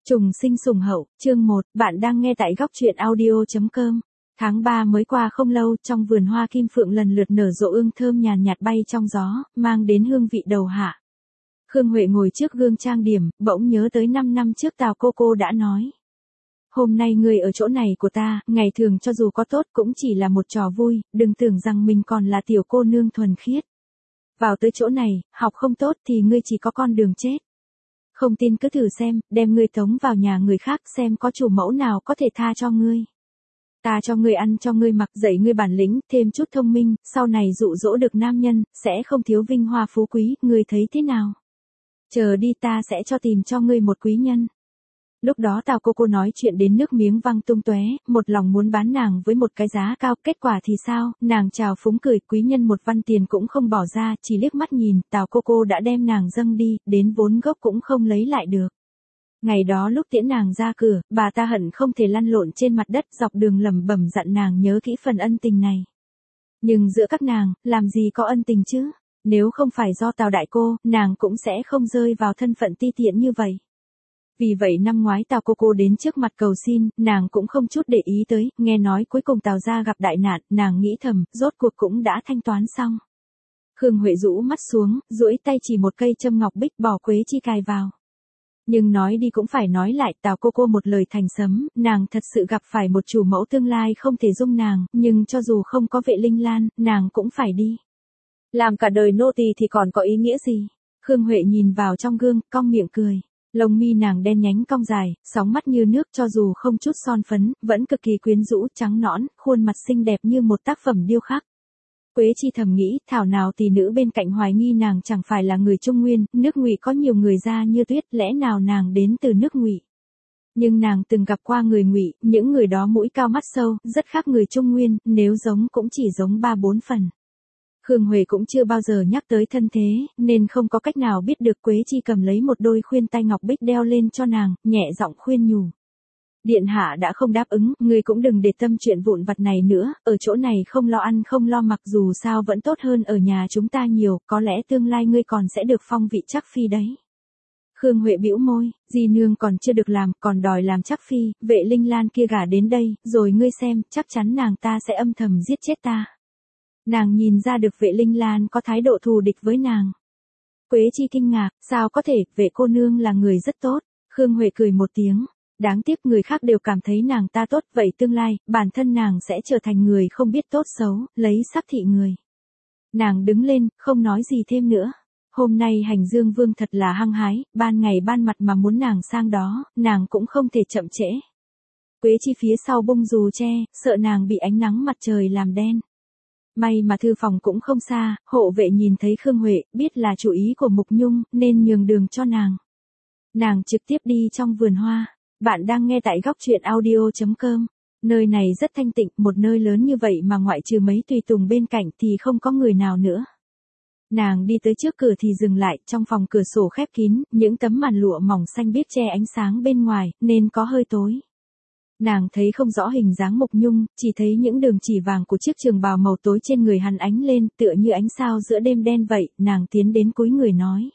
Trùng sinh sủng hậu, chương 1, bạn đang nghe tại góc truyện audio.com. Tháng 3 mới qua không lâu, trong vườn hoa kim phượng lần lượt nở rộ ương thơm nhàn nhạt bay trong gió, mang đến hương vị đầu hạ. Khương Huệ ngồi trước gương trang điểm, bỗng nhớ tới 5 năm trước Tào cô đã nói. Hôm nay ngươi ở chỗ này của ta, ngày thường cho dù có tốt cũng chỉ là một trò vui, đừng tưởng rằng mình còn là tiểu cô nương thuần khiết. Vào tới chỗ này, học không tốt thì ngươi chỉ có con đường chết. Không tin cứ thử xem, đem ngươi tống vào nhà người khác xem có chủ mẫu nào có thể tha cho ngươi. Ta cho ngươi ăn cho ngươi mặc, dạy ngươi bản lĩnh, thêm chút thông minh, sau này dụ dỗ được nam nhân, sẽ không thiếu vinh hoa phú quý, ngươi thấy thế nào? Chờ đi, ta sẽ cho tìm cho ngươi một quý nhân. Lúc đó Tào cô nói chuyện đến nước miếng văng tung tóe, một lòng muốn bán nàng với một cái giá cao, kết quả thì sao, nàng chào phúng cười, quý nhân một văn tiền cũng không bỏ ra, chỉ liếc mắt nhìn, Tào cô đã đem nàng dâng đi, đến vốn gốc cũng không lấy lại được. Ngày đó lúc tiễn nàng ra cửa, bà ta hận không thể lăn lộn trên mặt đất, dọc đường lẩm bẩm dặn nàng nhớ kỹ phần ân tình này. Nhưng giữa các nàng, làm gì có ân tình chứ, nếu không phải do Tào đại cô, nàng cũng sẽ không rơi vào thân phận ti tiện như vậy. Vì vậy năm ngoái Tào cô đến trước mặt cầu xin, nàng cũng không chút để ý tới, nghe nói cuối cùng Tào gia gặp đại nạn, nàng nghĩ thầm, rốt cuộc cũng đã thanh toán xong. Khương Huệ rũ mắt xuống, duỗi tay chỉ một cây châm ngọc bích bỏ quế chi cài vào. Nhưng nói đi cũng phải nói lại, Tào cô một lời thành sấm, nàng thật sự gặp phải một chủ mẫu tương lai không thể dung nàng, nhưng cho dù không có Vệ Linh Lan, nàng cũng phải đi. Làm cả đời nô tỳ thì còn có ý nghĩa gì? Khương Huệ nhìn vào trong gương, cong miệng cười. Lông mi nàng đen nhánh cong dài, sóng mắt như nước, cho dù không chút son phấn, vẫn cực kỳ quyến rũ, trắng nõn, khuôn mặt xinh đẹp như một tác phẩm điêu khắc. Quế chi thầm nghĩ, thảo nào tỷ nữ bên cạnh hoài nghi nàng chẳng phải là người Trung Nguyên, nước Ngụy có nhiều người da như tuyết, lẽ nào nàng đến từ nước Ngụy? Nhưng nàng từng gặp qua người Ngụy, những người đó mũi cao mắt sâu, rất khác người Trung Nguyên, nếu giống cũng chỉ giống 3-4 phần. Khương Huệ cũng chưa bao giờ nhắc tới thân thế, nên không có cách nào biết được. Quế chi cầm lấy một đôi khuyên tai ngọc bích đeo lên cho nàng, nhẹ giọng khuyên nhủ. Điện hạ đã không đáp ứng, ngươi cũng đừng để tâm chuyện vụn vặt này nữa, ở chỗ này không lo ăn không lo mặc, dù sao vẫn tốt hơn ở nhà chúng ta nhiều, có lẽ tương lai ngươi còn sẽ được phong vị chắc phi đấy. Khương Huệ bĩu môi, di nương còn chưa được làm, còn đòi làm chắc phi, Vệ Linh Lan kia gả đến đây, rồi ngươi xem, chắc chắn nàng ta sẽ âm thầm giết chết ta. Nàng nhìn ra được Vệ Linh Lan có thái độ thù địch với nàng. Quế chi kinh ngạc, sao có thể, Vệ cô nương là người rất tốt. Khương Huệ cười một tiếng, đáng tiếc người khác đều cảm thấy nàng ta tốt, vậy tương lai, bản thân nàng sẽ trở thành người không biết tốt xấu, lấy sắc thị người. Nàng đứng lên, không nói gì thêm nữa. Hôm nay Hành Dương Vương thật là hăng hái, ban ngày ban mặt mà muốn nàng sang đó, nàng cũng không thể chậm trễ. Quế chi phía sau bung dù che, sợ nàng bị ánh nắng mặt trời làm đen. May mà thư phòng cũng không xa, hộ vệ nhìn thấy Khương Huệ, biết là chủ ý của Mục Nhung, nên nhường đường cho nàng. Nàng trực tiếp đi trong vườn hoa. Bạn đang nghe tại góc truyện audio.com. Nơi này rất thanh tịnh, một nơi lớn như vậy mà ngoại trừ mấy tùy tùng bên cạnh thì không có người nào nữa. Nàng đi tới trước cửa thì dừng lại, trong phòng cửa sổ khép kín, những tấm màn lụa mỏng xanh biếc che ánh sáng bên ngoài, nên có hơi tối. Nàng thấy không rõ hình dáng Mục Nhung, chỉ thấy những đường chỉ vàng của chiếc trường bào màu tối trên người hắn ánh lên, tựa như ánh sao giữa đêm đen vậy, nàng tiến đến cúi người nói.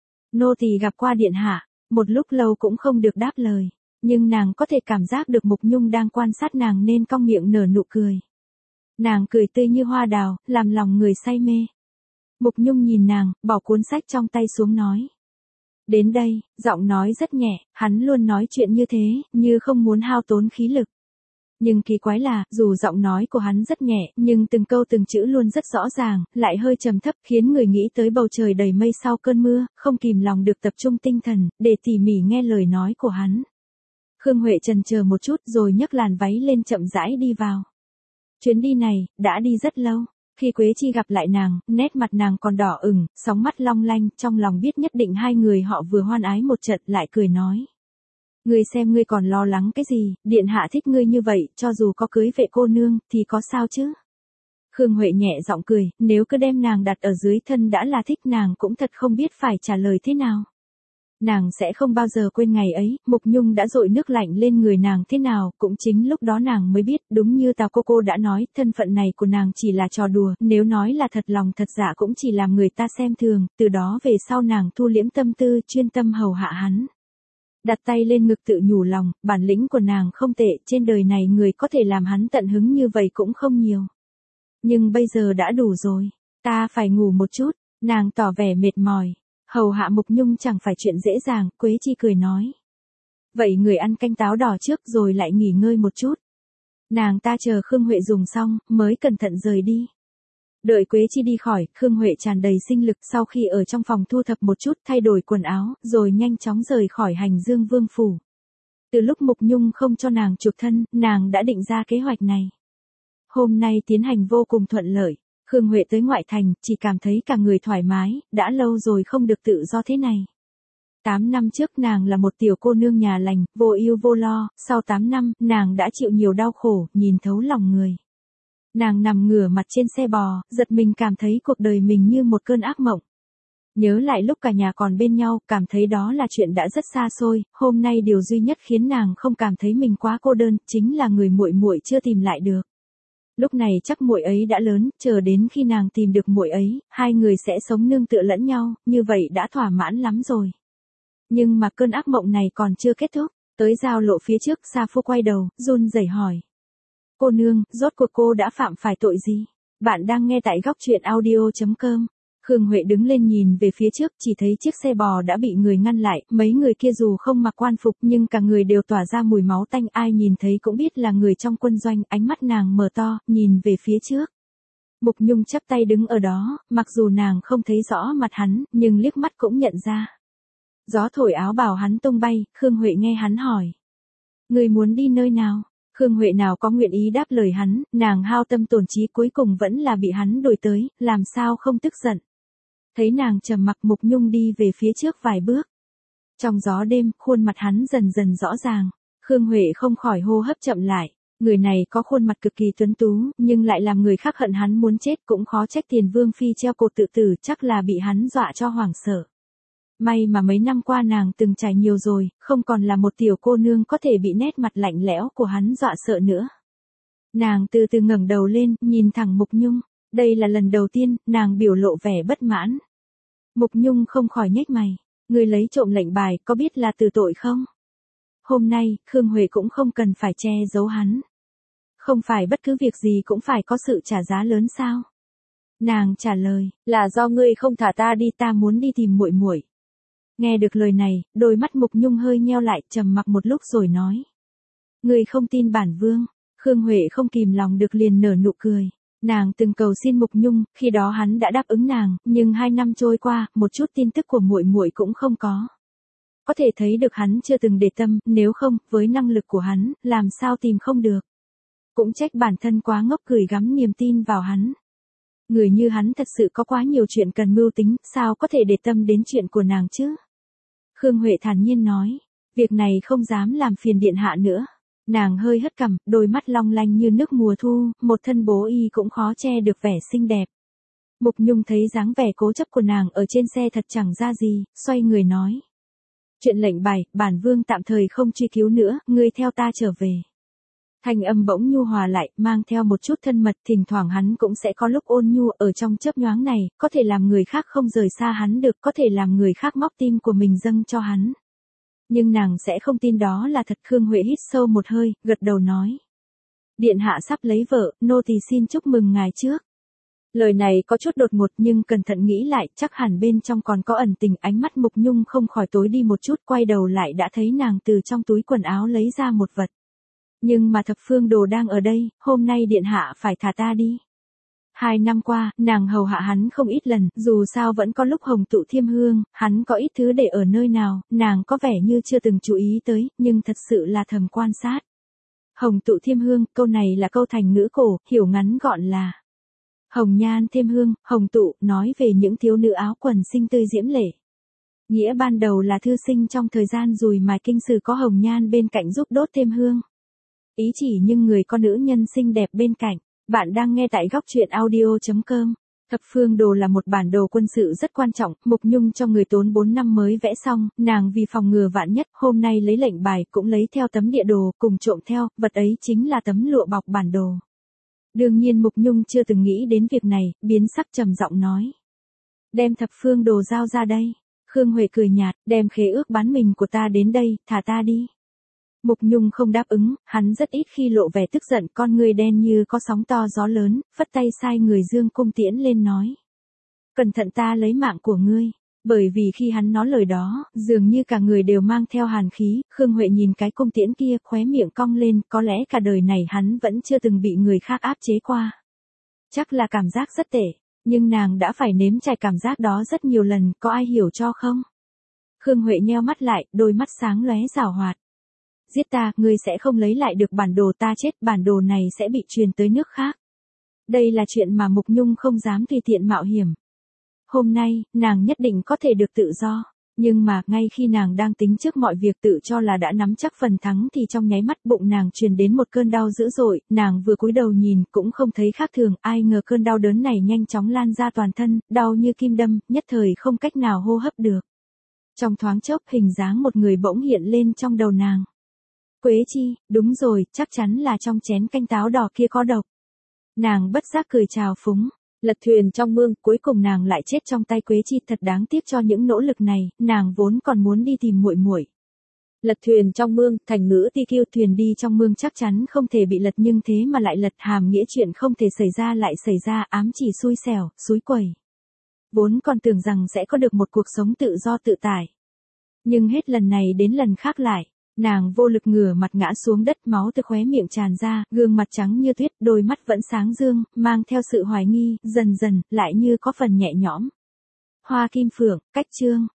Nô tỳ gặp qua điện hạ, một lúc lâu cũng không được đáp lời, nhưng nàng có thể cảm giác được Mục Nhung đang quan sát nàng nên cong miệng nở nụ cười. Nàng cười tươi như hoa đào, làm lòng người say mê. Mục Nhung nhìn nàng, bỏ cuốn sách trong tay xuống nói. Đến đây, giọng nói rất nhẹ, hắn luôn nói chuyện như thế, như không muốn hao tốn khí lực. Nhưng kỳ quái là, dù giọng nói của hắn rất nhẹ, nhưng từng câu từng chữ luôn rất rõ ràng, lại hơi trầm thấp, khiến người nghĩ tới bầu trời đầy mây sau cơn mưa, không kìm lòng được tập trung tinh thần, để tỉ mỉ nghe lời nói của hắn. Khương Huệ chần chờ một chút rồi nhấc làn váy lên chậm rãi đi vào. Chuyến đi này, đã đi rất lâu. Khi Quế chi gặp lại nàng, nét mặt nàng còn đỏ ửng, sóng mắt long lanh, trong lòng biết nhất định hai người họ vừa hoan ái một trận, lại cười nói. Ngươi xem ngươi còn lo lắng cái gì, điện hạ thích ngươi như vậy, cho dù có cưới Vệ cô nương, thì có sao chứ? Khương Huệ nhẹ giọng cười, nếu cứ đem nàng đặt ở dưới thân đã là thích, nàng cũng thật không biết phải trả lời thế nào. Nàng sẽ không bao giờ quên ngày ấy, Mục Nhung đã dội nước lạnh lên người nàng thế nào, cũng chính lúc đó nàng mới biết, đúng như Tào cô đã nói, thân phận này của nàng chỉ là trò đùa, nếu nói là thật lòng thật dạ cũng chỉ làm người ta xem thường, từ đó về sau nàng thu liễm tâm tư, chuyên tâm hầu hạ hắn. Đặt tay lên ngực tự nhủ lòng, bản lĩnh của nàng không tệ, trên đời này người có thể làm hắn tận hứng như vậy cũng không nhiều. Nhưng bây giờ đã đủ rồi, ta phải ngủ một chút, nàng tỏ vẻ mệt mỏi. Hầu hạ Mục Nhung chẳng phải chuyện dễ dàng, Quế Chi cười nói. Vậy người ăn canh táo đỏ trước rồi lại nghỉ ngơi một chút. Nàng ta chờ Khương Huệ dùng xong, mới cẩn thận rời đi. Đợi Quế Chi đi khỏi, Khương Huệ tràn đầy sinh lực sau khi ở trong phòng thu thập một chút thay đổi quần áo, rồi nhanh chóng rời khỏi Hành Dương Vương Phủ. Từ lúc Mục Nhung không cho nàng chuộc thân, nàng đã định ra kế hoạch này. Hôm nay tiến hành vô cùng thuận lợi, Khương Huệ tới ngoại thành, chỉ cảm thấy cả người thoải mái, đã lâu rồi không được tự do thế này. 8 năm trước nàng là một tiểu cô nương nhà lành, vô ưu vô lo, sau 8 năm, nàng đã chịu nhiều đau khổ, nhìn thấu lòng người. Nàng nằm ngửa mặt trên xe bò, giật mình cảm thấy cuộc đời mình như một cơn ác mộng. Nhớ lại lúc cả nhà còn bên nhau, cảm thấy đó là chuyện đã rất xa xôi, hôm nay điều duy nhất khiến nàng không cảm thấy mình quá cô đơn, chính là người muội muội chưa tìm lại được. Lúc này chắc muội ấy đã lớn, chờ đến khi nàng tìm được muội ấy, hai người sẽ sống nương tựa lẫn nhau, như vậy đã thỏa mãn lắm rồi. Nhưng mà cơn ác mộng này còn chưa kết thúc, tới giao lộ phía trước, Sa Phu quay đầu, run rẩy hỏi. Cô nương, rốt cuộc cô đã phạm phải tội gì? Bạn đang nghe tại góc truyện audio.com. Khương Huệ đứng lên nhìn về phía trước, chỉ thấy chiếc xe bò đã bị người ngăn lại, mấy người kia dù không mặc quan phục nhưng cả người đều tỏa ra mùi máu tanh, ai nhìn thấy cũng biết là người trong quân doanh, ánh mắt nàng mở to, nhìn về phía trước. Mục Nhung chắp tay đứng ở đó, mặc dù nàng không thấy rõ mặt hắn, nhưng liếc mắt cũng nhận ra. Gió thổi áo bào hắn tung bay, Khương Huệ nghe hắn hỏi. Người muốn đi nơi nào? Khương Huệ nào có nguyện ý đáp lời hắn, nàng hao tâm tổn trí cuối cùng vẫn là bị hắn đuổi tới, làm sao không tức giận. Thấy nàng trầm mặc, Mục Nhung đi về phía trước vài bước. Trong gió đêm, khuôn mặt hắn dần dần rõ ràng, Khương Huệ không khỏi hô hấp chậm lại. Người này có khuôn mặt cực kỳ tuấn tú, nhưng lại làm người khác hận hắn muốn chết, cũng khó trách Tiền Vương phi treo cổ tự tử, chắc là bị hắn dọa cho hoảng sợ. May mà mấy năm qua nàng từng trải nhiều rồi, không còn là một tiểu cô nương có thể bị nét mặt lạnh lẽo của hắn dọa sợ nữa. Nàng từ từ ngẩng đầu lên, nhìn thẳng Mục Nhung. Đây là lần đầu tiên, nàng biểu lộ vẻ bất mãn. Mục Nhung không khỏi nhếch mày. Người lấy trộm lệnh bài, có biết là từ tội không? Hôm nay, Khương Huệ cũng không cần phải che giấu hắn. Không phải bất cứ việc gì cũng phải có sự trả giá lớn sao? Nàng trả lời, là do ngươi không thả ta đi, ta muốn đi tìm muội muội. Nghe được lời này, đôi mắt Mục Nhung hơi nheo lại, trầm mặc một lúc rồi nói. Ngươi không tin bản vương. Khương Huệ không kìm lòng được liền nở nụ cười. Nàng từng cầu xin Mục Nhung, khi đó hắn đã đáp ứng nàng, nhưng 2 năm trôi qua, một chút tin tức của muội muội cũng không có. Có thể thấy được hắn chưa từng để tâm, nếu không, với năng lực của hắn, làm sao tìm không được. Cũng trách bản thân quá ngốc gửi gắm niềm tin vào hắn. Người như hắn thật sự có quá nhiều chuyện cần mưu tính, sao có thể để tâm đến chuyện của nàng chứ? Khương Huệ thản nhiên nói, việc này không dám làm phiền điện hạ nữa. Nàng hơi hất cằm, đôi mắt long lanh như nước mùa thu, một thân bố y cũng khó che được vẻ xinh đẹp. Mục Nhung thấy dáng vẻ cố chấp của nàng ở trên xe thật chẳng ra gì, xoay người nói. Chuyện lệnh bài, bản vương tạm thời không truy cứu nữa, ngươi theo ta trở về. Thanh âm bỗng nhu hòa lại, mang theo một chút thân mật, thỉnh thoảng hắn cũng sẽ có lúc ôn nhu, ở trong chớp nhoáng này, có thể làm người khác không rời xa hắn được, có thể làm người khác móc tim của mình dâng cho hắn. Nhưng nàng sẽ không tin đó là thật. Khương Huệ hít sâu một hơi, gật đầu nói. Điện hạ sắp lấy vợ, nô tỳ xin chúc mừng ngài trước. Lời này có chút đột ngột nhưng cẩn thận nghĩ lại, chắc hẳn bên trong còn có ẩn tình. Ánh mắt Mục Nhung không khỏi tối đi một chút, quay đầu lại đã thấy nàng từ trong túi quần áo lấy ra một vật. Nhưng mà Thập Phương Đồ đang ở đây, hôm nay điện hạ phải thả ta đi. 2 năm qua, nàng hầu hạ hắn không ít lần, dù sao vẫn có lúc hồng tụ thiêm hương, hắn có ít thứ để ở nơi nào, nàng có vẻ như chưa từng chú ý tới, nhưng thật sự là thầm quan sát. Hồng tụ thiêm hương, câu này là câu thành ngữ cổ, hiểu ngắn gọn là hồng nhan thêm hương, hồng tụ, nói về những thiếu nữ áo quần xinh tươi diễm lệ. Nghĩa ban đầu là thư sinh trong thời gian dùi mài kinh sử có hồng nhan bên cạnh giúp đốt thêm hương. Ý chỉ nhưng người có nữ nhân xinh đẹp bên cạnh. Bạn đang nghe tại góc truyện audio.com. Thập Phương Đồ là một bản đồ quân sự rất quan trọng, Mục Nhung cho người tốn 4 năm mới vẽ xong, nàng vì phòng ngừa vạn nhất, hôm nay lấy lệnh bài cũng lấy theo tấm địa đồ, cùng trộm theo, vật ấy chính là tấm lụa bọc bản đồ. Đương nhiên Mục Nhung chưa từng nghĩ đến việc này, biến sắc trầm giọng nói. Đem Thập Phương Đồ giao ra đây. Khương Huệ cười nhạt, đem khế ước bán mình của ta đến đây, thả ta đi. Mục Nhung không đáp ứng, hắn rất ít khi lộ vẻ tức giận, con người đen như có sóng to gió lớn, phất tay sai người dương cung tiễn lên nói. Cẩn thận ta lấy mạng của ngươi. Bởi vì khi hắn nói lời đó, dường như cả người đều mang theo hàn khí, Khương Huệ nhìn cái cung tiễn kia khóe miệng cong lên, có lẽ cả đời này hắn vẫn chưa từng bị người khác áp chế qua. Chắc là cảm giác rất tệ, nhưng nàng đã phải nếm trải cảm giác đó rất nhiều lần, có ai hiểu cho không? Khương Huệ nheo mắt lại, đôi mắt sáng lóe giảo hoạt. Giết ta, ngươi sẽ không lấy lại được bản đồ, ta chết, bản đồ này sẽ bị truyền tới nước khác. Đây là chuyện mà Mục Nhung không dám tùy tiện mạo hiểm. Hôm nay, nàng nhất định có thể được tự do. Nhưng mà, ngay khi nàng đang tính trước mọi việc tự cho là đã nắm chắc phần thắng thì trong nháy mắt bụng nàng truyền đến một cơn đau dữ dội, nàng vừa cúi đầu nhìn cũng không thấy khác thường, ai ngờ cơn đau đớn này nhanh chóng lan ra toàn thân, đau như kim đâm, nhất thời không cách nào hô hấp được. Trong thoáng chốc hình dáng một người bỗng hiện lên trong đầu nàng. Quế Chi, đúng rồi, chắc chắn là trong chén canh táo đỏ kia có độc. Nàng bất giác cười trào phúng. Lật thuyền trong mương, cuối cùng nàng lại chết trong tay Quế Chi, thật đáng tiếc cho những nỗ lực này, nàng vốn còn muốn đi tìm muội muội. Lật thuyền trong mương, thành ngữ TQ, thuyền đi trong mương chắc chắn không thể bị lật, nhưng thế mà lại lật, hàm nghĩa chuyện không thể xảy ra lại xảy ra, ám chỉ xui xẻo, xúi quẩy. Vốn còn tưởng rằng sẽ có được một cuộc sống tự do tự tại. Nhưng hết lần này đến lần khác lại. Nàng vô lực ngửa mặt ngã xuống đất, máu từ khóe miệng tràn ra, gương mặt trắng như tuyết, đôi mắt vẫn sáng dương, mang theo sự hoài nghi, dần dần, lại như có phần nhẹ nhõm. Hoa Kim Phượng, cách chương.